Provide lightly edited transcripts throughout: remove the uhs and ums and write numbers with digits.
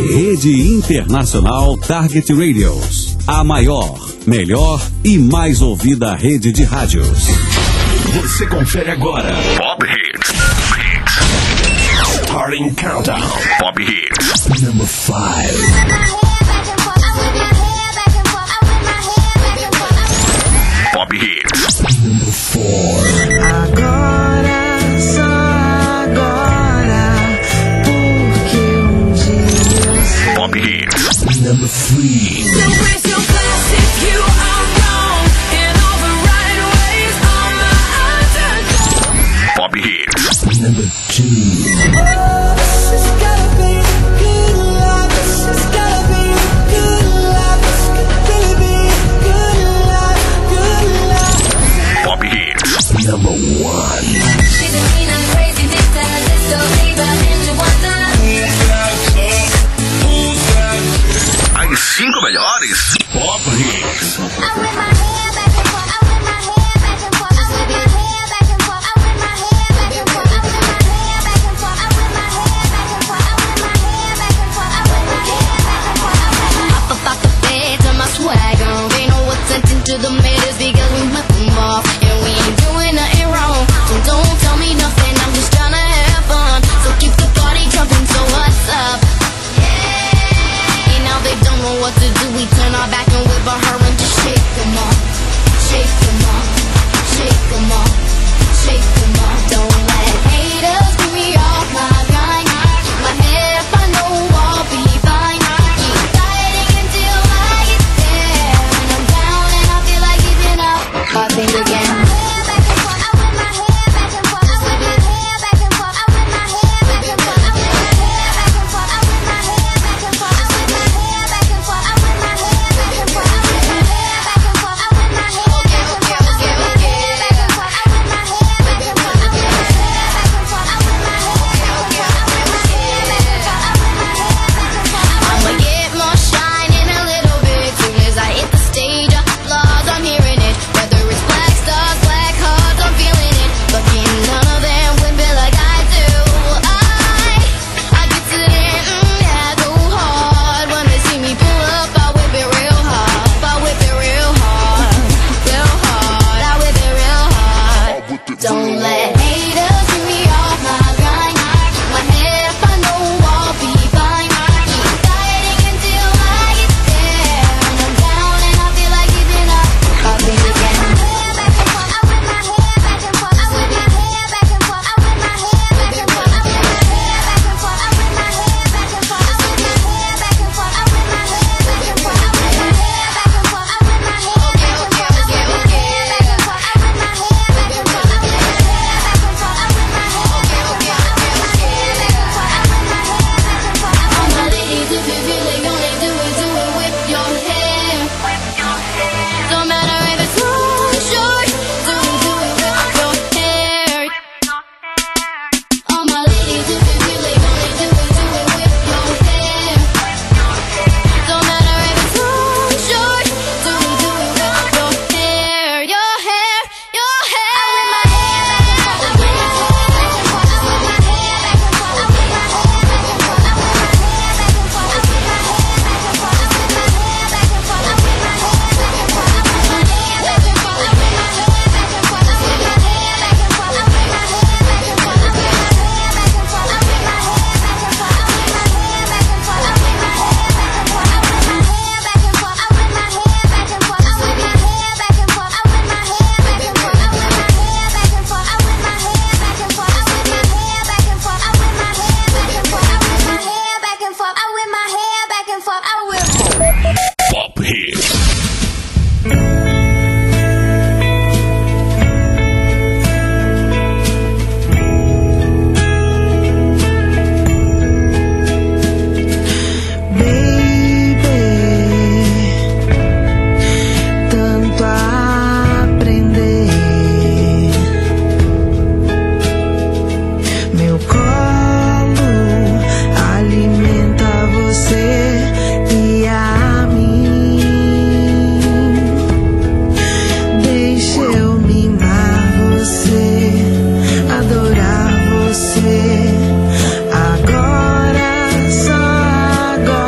Rede Internacional Target Radios. A maior, melhor e mais ouvida rede de rádios. Você confere agora Pop Hits. Starting Countdown. Pop Hits. Number 5. Pop Hits. Number 4. Agora, só agora, porque dia eu sei. Pop Hits. Number 3. Pop Hits. Number 2. Pop Hits. Number 1. As 5 melhores Pop Hits. To the haters because we met them off and we ain't doing nothing wrong. So don't tell me nothing, I'm just trying to have fun. So keep the party jumping, so what's up? Yeah. And now they don't know what to do. We turn our back and whip on her and just shake them off. Shake them off. Shake them off. Shake them off. Don't let haters get me off my grind. Keep my head up, I know I'll be fine. Keep fighting until I get there. When I'm down and I feel like giving up, I think again. Don't let haters get me off my grind. Keep my head up, I know I'll be fine. Keep fighting until I get there. When I'm down and I feel like giving up, I'll think again. Agora, só agora.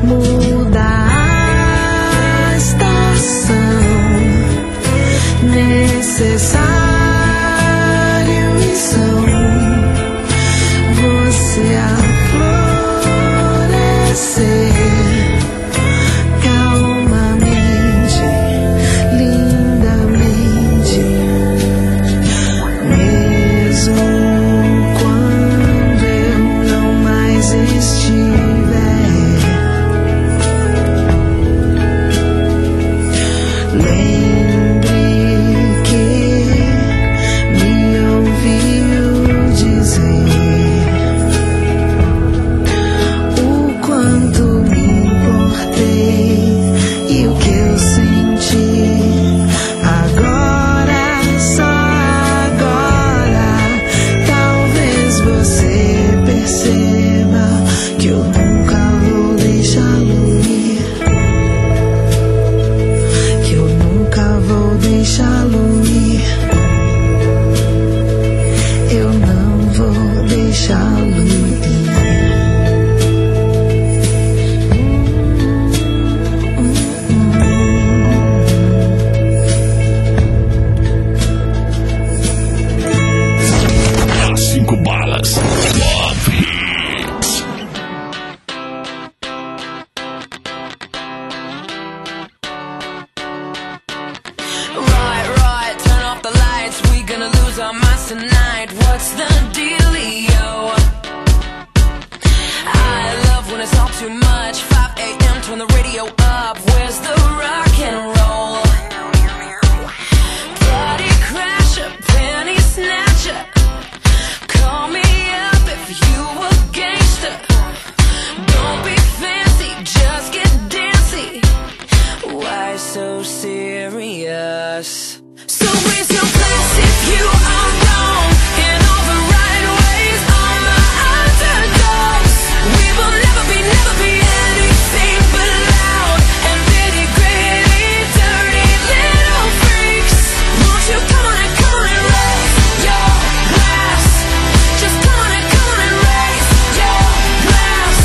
muda a estação. Necessário e são você a florescer calmamente, lindamente, mesmo quando eu não mais estiver. Lembre que me ouviu dizer o quanto me importei e o que eu senti. Agora, só agora, talvez você perceba que eu nunca vou deixá-lo ir, que eu nunca vou deixá-lo ir, eu não vou deixá-lo ir. As 5 balas. Pop Hits. Right, turn off the lights. We gonna lose our minds tonight. What's the dealio? I love when it's all too much. 5 a.m. turn the radio up. Where's the rock and roll? Party crasher, penny snatcher. Call me up if you a gangster. Don't be fancy, just get dancy. Why so serious? So raise your glass if you are wrong in all the right ways. All the underdogs. We will never be anything but loud and nitty gritty, dirty little freaks. Won't you come on and raise your glass? Just come on and raise your glass.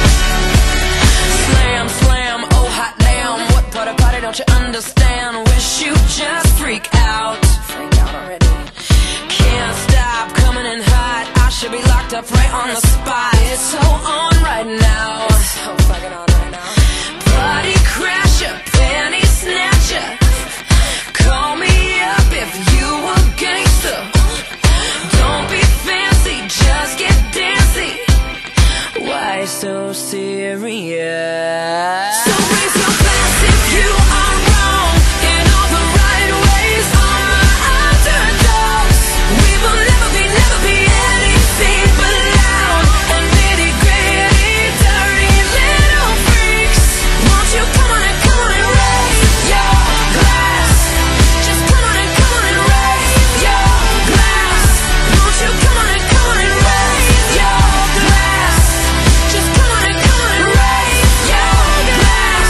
Slam, slam, oh hot damn. What part of party don't you understand? Wish you just freak out. Freak out already. Can't stop coming in hot. I should be locked up right on the spot. It's so on right now. So fucking on right now. Party crasher, penny snatcher. Call me up if you a gangster. Don't be fancy, just get dancy. Why so serious? So raise your glass if you are wrong in all the right ways. All the underdogs. We will never be anything but loud and nitty gritty, dirty little freaks. Won't you come on and raise your glass? Just come on and raise your glass. Won't you come on and raise your glass? Just come on and raise your glass.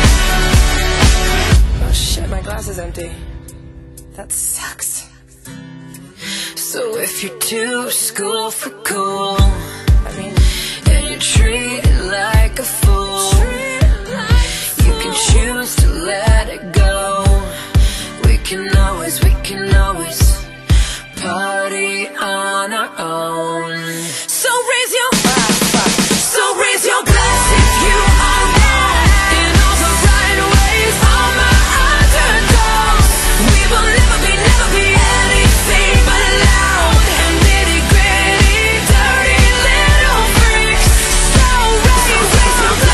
Oh shit, my glass is empty. That sucks. So if you're too school for cool, and you treat it like a fool, you can choose to let it go. We can always party on our own. So raise your glass if you are wrong in all the right ways. All my underdogs. We will never be anything but loud and nitty gritty, dirty little freaks. So raise your glass.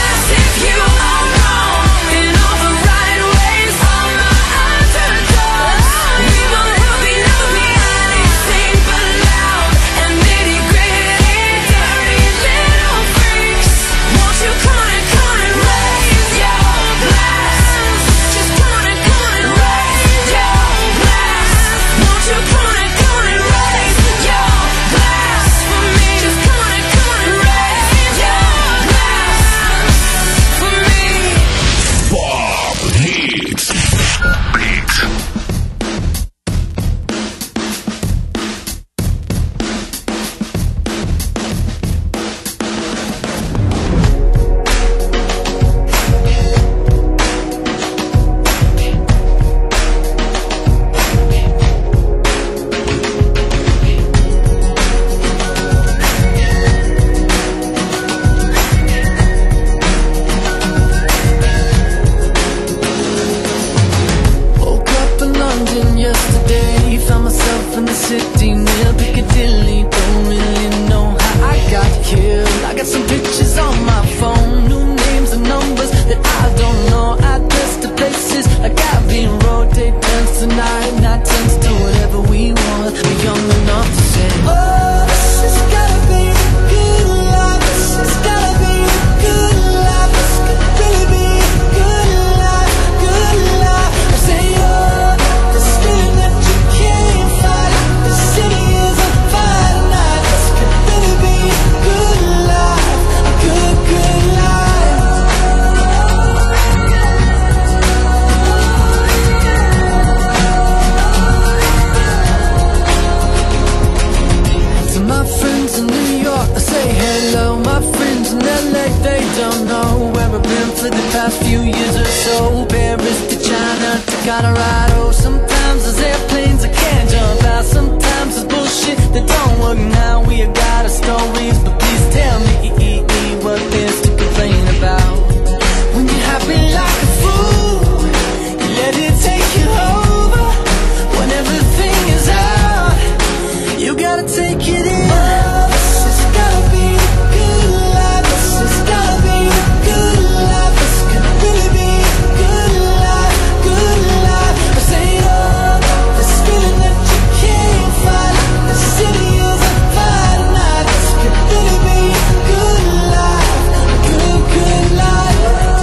for the past few years or so. Paris to China to Colorado. Sometimes there's airplanes I can't jump out. Sometimes there's bullshit that don't work. Now we have got our stories, but please tell me what there's to complain about. When you're happy like a fool, you let it take you over. When everything is out, you gotta take it in. This has gotta be a good life. This has gotta be a good life. This could really be a good life, good life. I say, oh, this feeling that you can't fight. The city is a fire night. This could really be a good life, a good, good life.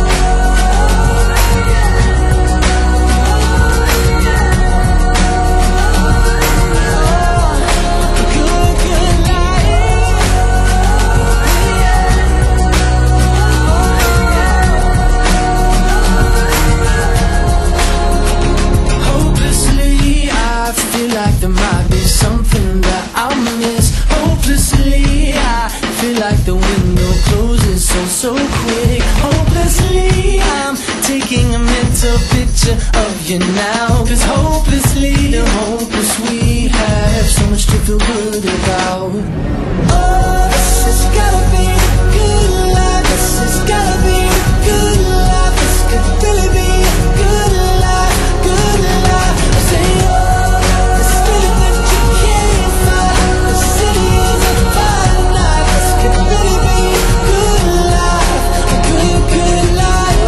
Hopelessly, I feel like there might be something that I'll miss. Hopelessly, I feel like the window closes so quick. Hopelessly, I'm taking a mental picture of you now. 'Cause hopelessly, the hopeless we have so much to feel good about. Oh, this has gotta be a good life. This has gotta be a good life. This could really be a good life, good life. I say, oh, this feeling that you can't fight. The city is a fire night. This could really be a good life, a good, good life.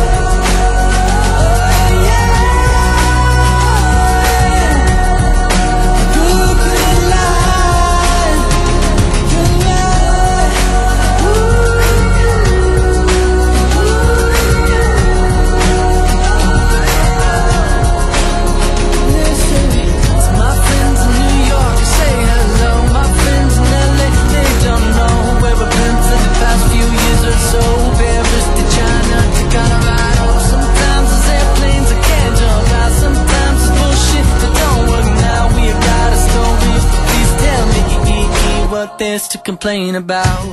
Oh, yeah. Good, good life, good life. Listen, to my friends in New York, I say hello. My friends in LA, they don't know where we've been for the past few years or so. Paris to China to Colorado. Sometimes there's airplanes I can't jump out. Sometimes there's bullshit that don't work. Now we have got our stories. Please tell me what there's to complain about.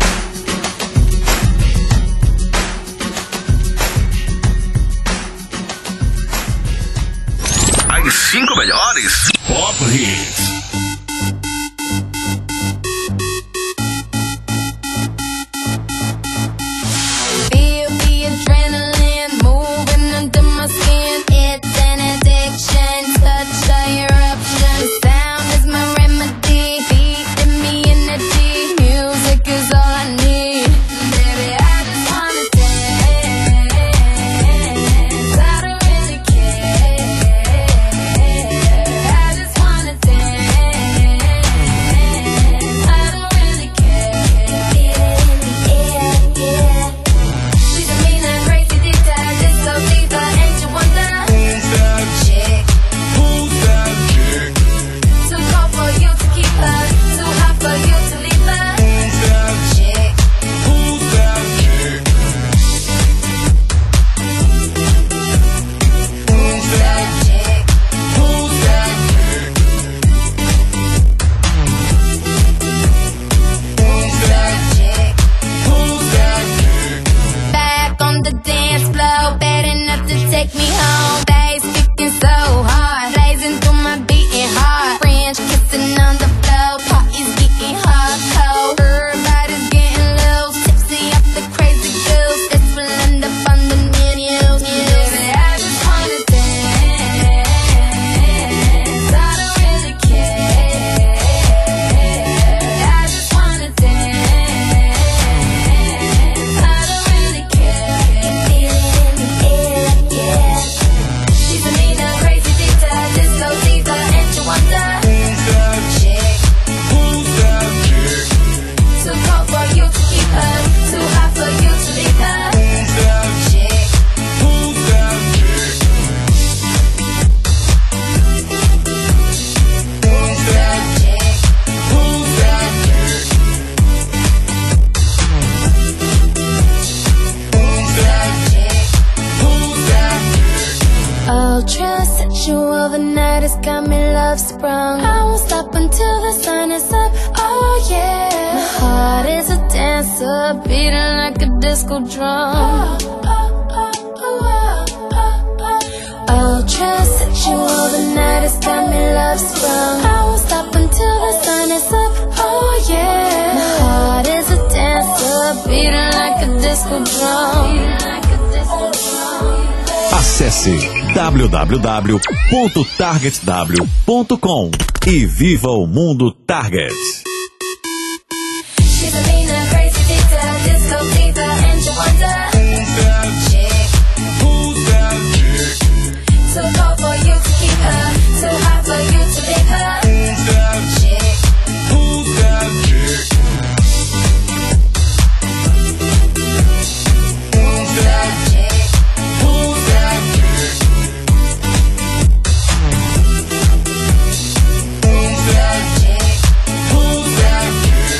As 5 melhores Pop Hits. Feel the adrenaline moving under my skin. It's an addiction, such a eruption. Sound is my remedy, feeding me energy. Music is all I need. Baby, I just wanna dance. I don't really care. I just wanna dance. I don't really care. Yeah, yeah. She's a mean and crazy diva, disco diva, ain't you wonder? Who's that chick? Who's that chick? Too cold for you to keep her, too hot for you to leave her. Who's that Chick, Who's that chick? Who's that chick, Who's that chick? Who's that chick. Who's that chick? Back on the dance floor, bad enough to take me home. Bass kicking so hard, blazing through my beating heart. French kissing on the floor, party's getting hot, cold. Everybody's getting loose, tipsy off the crazy juice. This will end up on the news. Baby, I just wanna dance. I don't really care. I just wanna dance. I don't really care. Yeah, yeah. She's a mean and crazy diva, disco diva, ain't you wonder? Who's that Chick, Who's that chick? too cold for you to keep her, too hot for you to leave her. Who's that Chick, Who's that chick? Who's that chick, Who's that chick? Who's that chick. Who's that chick? Ultra sexual, the night has got me love sprung. I won't stop until the sun is up, oh yeah. My heart is a dancer, beating like a disco drum. you all the night, it's got me love sprung. I won't stop until the sun is up, oh yeah. My heart is a dancer, beating like a disco drum. Acesse www.targetw.com e viva o mundo Target. She's a meaner, crazy diva, disco diva, and you wonder who's that chick? Who's that chick? Too cold for you to keep her, too hot for you to leave her. Who's that chick? Who's that chick? Who's that chick? Who's that chick? Who's that chick? Who's that chick?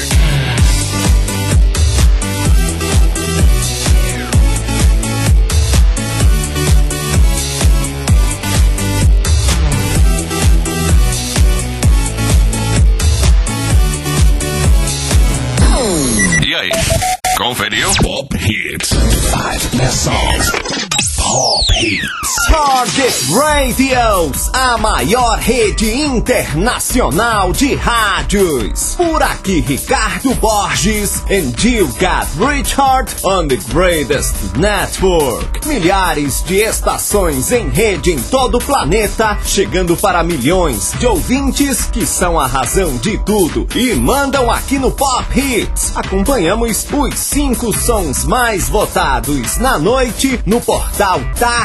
E aí, conferiu? Pop Hits. 5 best songs. Pop Hits. Target Radios, a maior rede internacional de rádios. Por aqui, Ricardo Borges, and you got Richard on the greatest network. Milhares de estações em rede em todo o planeta, chegando para milhões de ouvintes que são a razão de tudo e mandam aqui no Pop Hits. Acompanhamos os 5 sons mais votados na noite no portal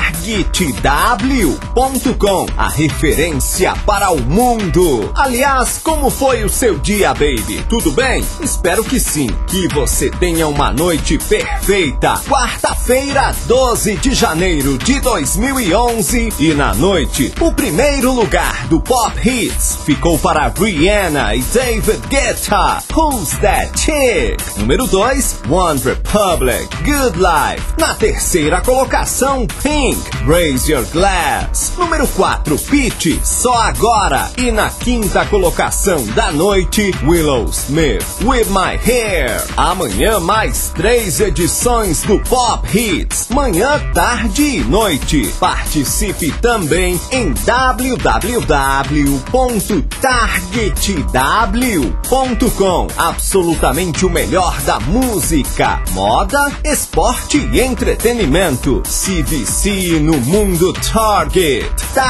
TargetW.com, a referência para o mundo. Aliás, como foi o seu dia, baby? Tudo bem? Espero que sim, que você tenha uma noite perfeita. Quarta-feira, 12 de janeiro de 2011, e na noite, o primeiro lugar do Pop Hits ficou para Rihanna e David Guetta, Who's That Chick? Número 2, One Republic, Good Life. Na terceira colocação, Pink, Raise Your Glass. Número 4, Pitty, Só Agora. E na quinta colocação da noite, Willow Smith, With My Hair. Amanhã mais 3 edições do Pop Hits, manhã, tarde e noite. Participe também em www.targetw.com. Absolutamente o melhor da música, moda, esporte e entretenimento. Se vicie no mundo Target.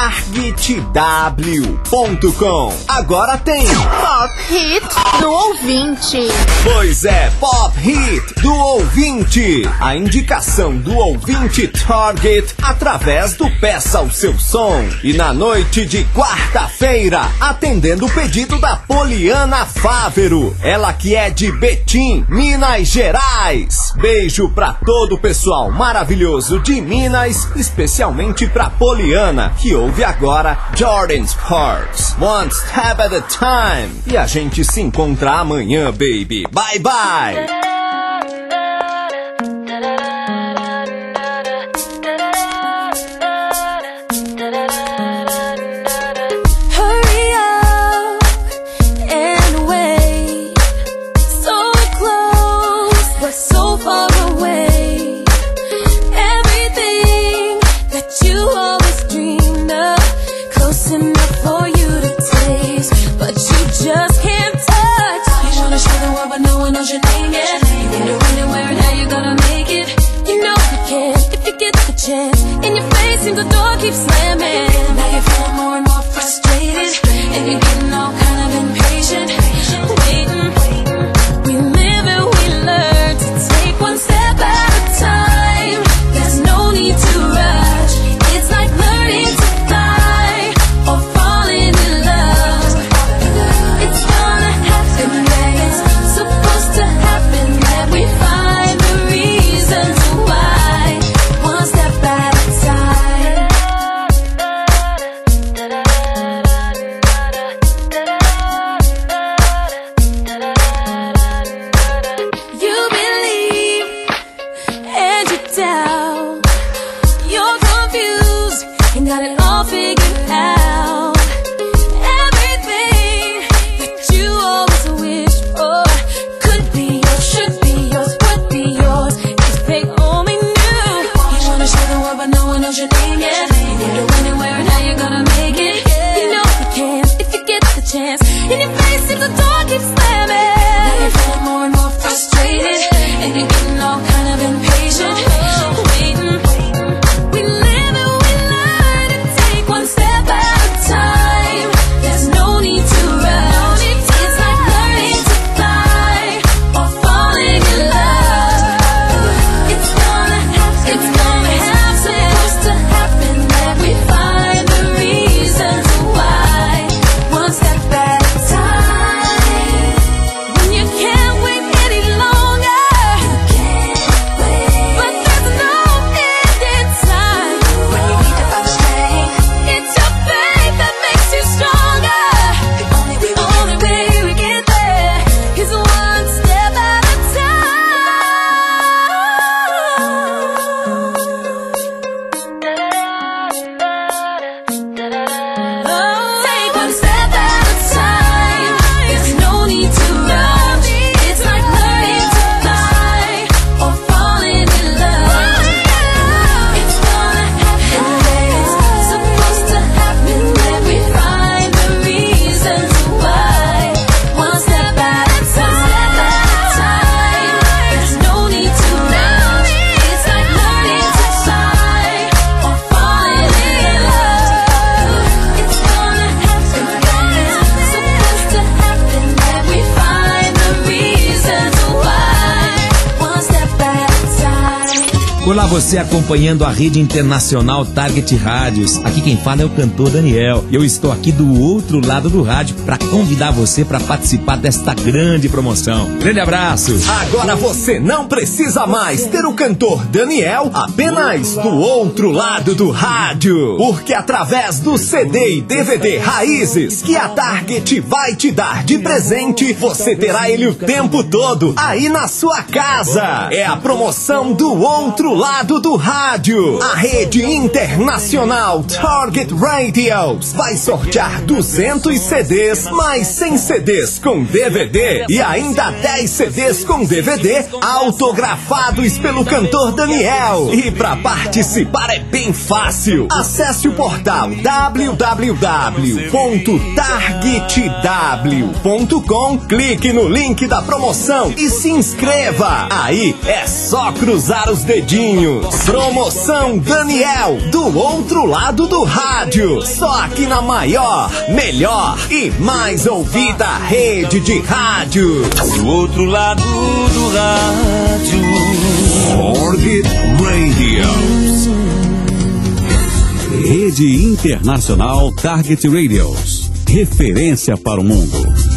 Targetw.com. Agora tem Pop Hit do ouvinte. Pois é, Pop Hit do ouvinte. A indicação do ouvinte Target através do Peça o Seu Som. E na noite de quarta-feira, atendendo o pedido da Poliana Fávero. Ela que é de Betim, Minas Gerais. Beijo pra todo o pessoal maravilhoso de Minas, especialmente pra Poliana, que ouve agora Jordan Sparks, One Step at a Time. E a gente se encontra amanhã, baby. Bye, bye! Hurry up and wait. So close, but so far away. Everything that you always dreamed of, close enough for you to taste, but you just can't touch. You wanna show the world, but no one knows your name yet. You wonder when and where and how you gonna make it. You know you can if you get the chance. In your face, and the door keeps slamming. Now you're feeling more and more frustrated, and you're getting all kind of impatient. Waiting, we live and we learn to take one step at a time. There's no need to rush. It's like learning to fly or falling in love. It's gonna happen when it's supposed to happen. That we find the reasons why. One step at a time. You believe and you doubt. You're confused and got it all figured out. Everything that you always wished for could be yours, should be yours, would be yours if they only knew. You wanna show the world, but no one knows your name yet. You wonder when and where and how you're gonna make Olá, você acompanhando a rede internacional Target Rádios. Aqui quem fala é o cantor Daniel. Eu estou aqui do outro lado do rádio para convidar você para participar desta grande promoção. Grande abraço. Agora você não precisa mais ter o cantor Daniel apenas do outro lado do rádio. Porque através do CD e DVD Raízes que a Target vai te dar de presente, você terá ele o tempo todo aí na sua casa. É a promoção do outro lado do rádio. A rede internacional Target Radios vai sortear 200 CDs mais 100 CDs com DVD e ainda 10 CDs com DVD autografados pelo cantor Daniel. E para participar é bem fácil. Acesse o portal www.targetw.com, clique no link da promoção e se inscreva. Aí é só cruzar os dedinhos. Promoção Daniel, do outro lado do rádio. Só aqui na maior, melhor e mais ouvida rede de rádio. Do outro lado do rádio. Target Radios. Rede Internacional Target Radios. Referência para o mundo.